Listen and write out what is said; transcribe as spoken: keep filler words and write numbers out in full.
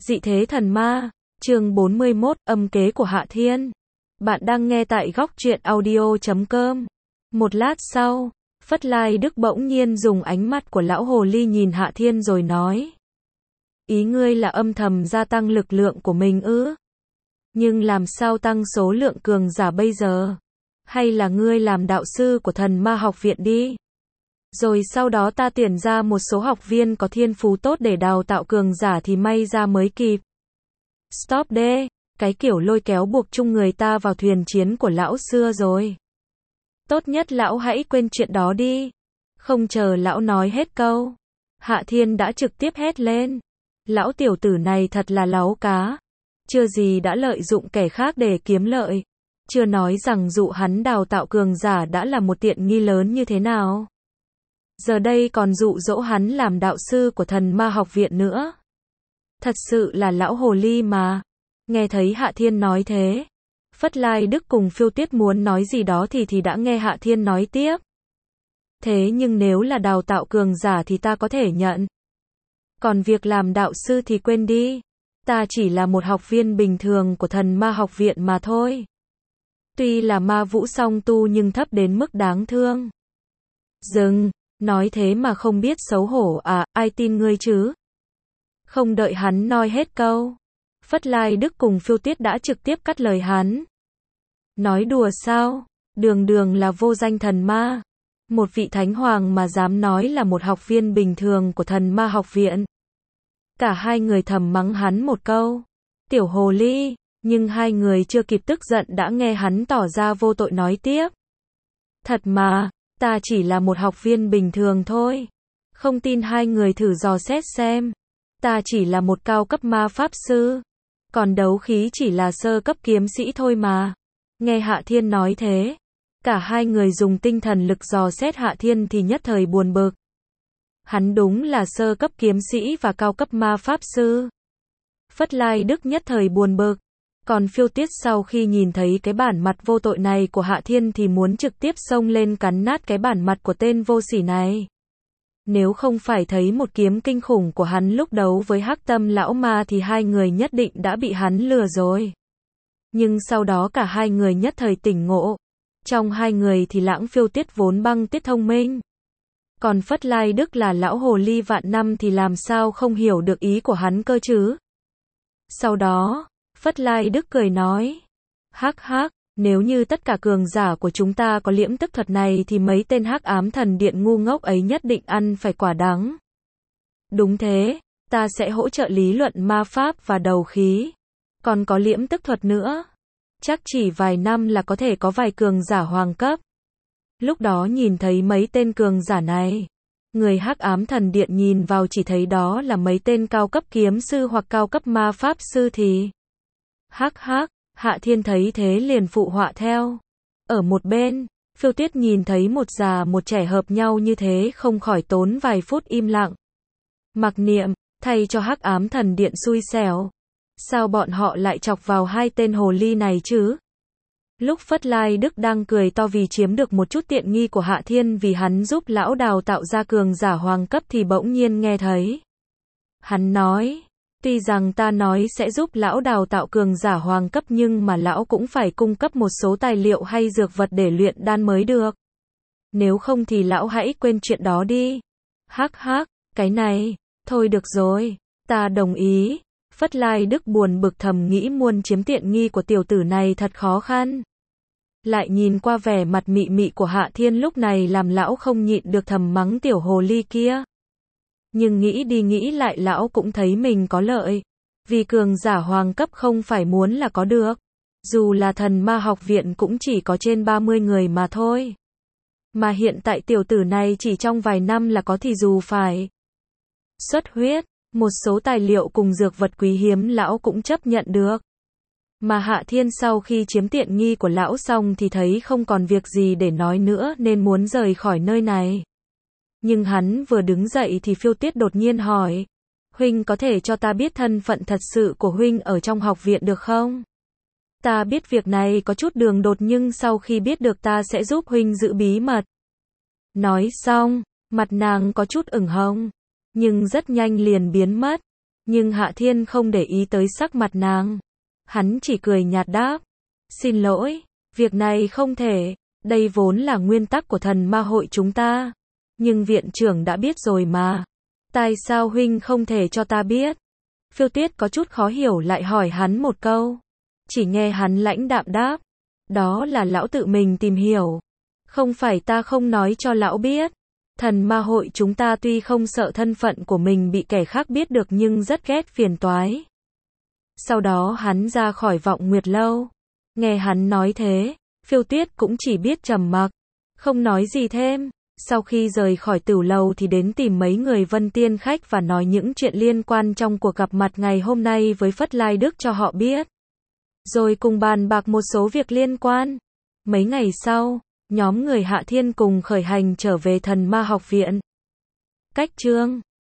Dị thế thần ma, chương bốn mươi mốt, âm kế của Hạ Thiên. Bạn đang nghe tại góc truyện audio chấm com. Một lát sau, Phất Lai Đức bỗng nhiên dùng ánh mắt của lão hồ ly nhìn Hạ Thiên rồi nói. Ý ngươi là âm thầm gia tăng lực lượng của mình ư? Nhưng làm sao tăng số lượng cường giả bây giờ? Hay là ngươi làm đạo sư của thần ma học viện đi? Rồi sau đó ta tuyển ra một số học viên có thiên phú tốt để đào tạo cường giả thì may ra mới kịp. Stop đê, cái kiểu lôi kéo buộc chung người ta vào thuyền chiến của lão xưa rồi. Tốt nhất lão hãy quên chuyện đó đi. Không chờ lão nói hết câu, Hạ Thiên đã trực tiếp hét lên. Lão tiểu tử này thật là láu cá. Chưa gì đã lợi dụng kẻ khác để kiếm lợi. Chưa nói rằng dụ hắn đào tạo cường giả đã là một tiện nghi lớn như thế nào. Giờ đây còn dụ dỗ hắn làm đạo sư của thần ma học viện nữa. Thật sự là lão hồ ly mà. Nghe thấy Hạ Thiên nói thế, Phất Lai Đức cùng Phiêu Tuyết muốn nói gì đó thì thì đã nghe Hạ Thiên nói tiếp. Thế nhưng nếu là đào tạo cường giả thì ta có thể nhận. Còn việc làm đạo sư thì quên đi. Ta chỉ là một học viên bình thường của thần ma học viện mà thôi. Tuy là ma vũ song tu nhưng thấp đến mức đáng thương. Dừng, nói thế mà không biết xấu hổ à, ai tin ngươi chứ? Không đợi hắn nói hết câu, Phất Lai Đức cùng Phiêu Tuyết đã trực tiếp cắt lời hắn. Nói đùa sao? Đường đường là vô danh thần ma. Một vị thánh hoàng mà dám nói là một học viên bình thường của thần ma học viện. Cả hai người thầm mắng hắn một câu. Tiểu hồ ly, nhưng hai người chưa kịp tức giận đã nghe hắn tỏ ra vô tội nói tiếp. Thật mà, ta chỉ là một học viên bình thường thôi. Không tin hai người thử dò xét xem. Ta chỉ là một cao cấp ma pháp sư. Còn đấu khí chỉ là sơ cấp kiếm sĩ thôi mà. Nghe Hạ Thiên nói thế, cả hai người dùng tinh thần lực dò xét Hạ Thiên thì nhất thời buồn bực. Hắn đúng là sơ cấp kiếm sĩ và cao cấp ma pháp sư. Phất Lai Đức nhất thời buồn bực. Còn Phiêu Tuyết sau khi nhìn thấy cái bản mặt vô tội này của Hạ Thiên thì muốn trực tiếp xông lên cắn nát cái bản mặt của tên vô sỉ này. Nếu không phải thấy một kiếm kinh khủng của hắn lúc đấu với Hắc Tâm lão ma thì hai người nhất định đã bị hắn lừa rồi. Nhưng sau đó cả hai người nhất thời tỉnh ngộ. Trong hai người thì Lãng Phiêu Tuyết vốn băng tuyết thông minh. Còn Phất Lai Đức là lão hồ ly vạn năm thì làm sao không hiểu được ý của hắn cơ chứ. Sau đó, Phất Lai Đức cười nói. Hắc hắc, nếu như tất cả cường giả của chúng ta có liễm tức thuật này thì mấy tên Hắc Ám Thần Điện ngu ngốc ấy nhất định ăn phải quả đắng. Đúng thế, ta sẽ hỗ trợ lý luận ma pháp và đầu khí. Còn có liễm tức thuật nữa. Chắc chỉ vài năm là có thể có vài cường giả hoàng cấp. Lúc đó nhìn thấy mấy tên cường giả này, người Hắc Ám Thần Điện nhìn vào chỉ thấy đó là mấy tên cao cấp kiếm sư hoặc cao cấp ma pháp sư thì. Hắc hắc, Hạ Thiên thấy thế liền phụ họa theo. Ở một bên, Phiêu Tuyết nhìn thấy một già một trẻ hợp nhau như thế không khỏi tốn vài phút im lặng. Mặc niệm, thay cho Hắc Ám Thần Điện xui xẻo. Sao bọn họ lại chọc vào hai tên hồ ly này chứ? Lúc Phất Lai Đức đang cười to vì chiếm được một chút tiện nghi của Hạ Thiên vì hắn giúp lão đào tạo ra cường giả hoàng cấp thì bỗng nhiên nghe thấy. Hắn nói, tuy rằng ta nói sẽ giúp lão đào tạo cường giả hoàng cấp nhưng mà lão cũng phải cung cấp một số tài liệu hay dược vật để luyện đan mới được. Nếu không thì lão hãy quên chuyện đó đi. Hắc hắc, cái này, thôi được rồi, ta đồng ý. Phất Lai Đức buồn bực thầm nghĩ muốn chiếm tiện nghi của tiểu tử này thật khó khăn. Lại nhìn qua vẻ mặt mị mị của Hạ Thiên lúc này làm lão không nhịn được thầm mắng tiểu hồ ly kia. Nhưng nghĩ đi nghĩ lại lão cũng thấy mình có lợi. Vì cường giả hoàng cấp không phải muốn là có được. Dù là thần ma học viện cũng chỉ có trên ba mươi người mà thôi. Mà hiện tại tiểu tử này chỉ trong vài năm là có thì dù phải xuất huyết. Một số tài liệu cùng dược vật quý hiếm lão cũng chấp nhận được. Mà Hạ Thiên sau khi chiếm tiện nghi của lão xong thì thấy không còn việc gì để nói nữa nên muốn rời khỏi nơi này. Nhưng hắn vừa đứng dậy thì Phiêu Tuyết đột nhiên hỏi. Huynh có thể cho ta biết thân phận thật sự của Huynh ở trong học viện được không? Ta biết việc này có chút đường đột nhưng sau khi biết được ta sẽ giúp Huynh giữ bí mật. Nói xong, mặt nàng có chút ửng hồng. Nhưng rất nhanh liền biến mất. Nhưng Hạ Thiên không để ý tới sắc mặt nàng. Hắn chỉ cười nhạt đáp. Xin lỗi, việc này không thể, đây vốn là nguyên tắc của thần ma hội chúng ta. Nhưng viện trưởng đã biết rồi mà. Tại sao huynh không thể cho ta biết? Phiêu Tuyết có chút khó hiểu lại hỏi hắn một câu. Chỉ nghe hắn lãnh đạm đáp. Đó là lão tự mình tìm hiểu. Không phải ta không nói cho lão biết. Thần ma hội chúng ta tuy không sợ thân phận của mình bị kẻ khác biết được nhưng rất ghét phiền toái. Sau đó hắn ra khỏi Vọng Nguyệt Lâu. Nghe hắn nói thế, Phiêu Tuyết cũng chỉ biết trầm mặc, không nói gì thêm. Sau khi rời khỏi Tửu Lầu thì đến tìm mấy người Vân Tiên khách và nói những chuyện liên quan trong cuộc gặp mặt ngày hôm nay với Phất Lai Đức cho họ biết. Rồi cùng bàn bạc một số việc liên quan. Mấy ngày sau, nhóm người Hạ Thiên cùng khởi hành trở về Thần Ma học viện. Cách chương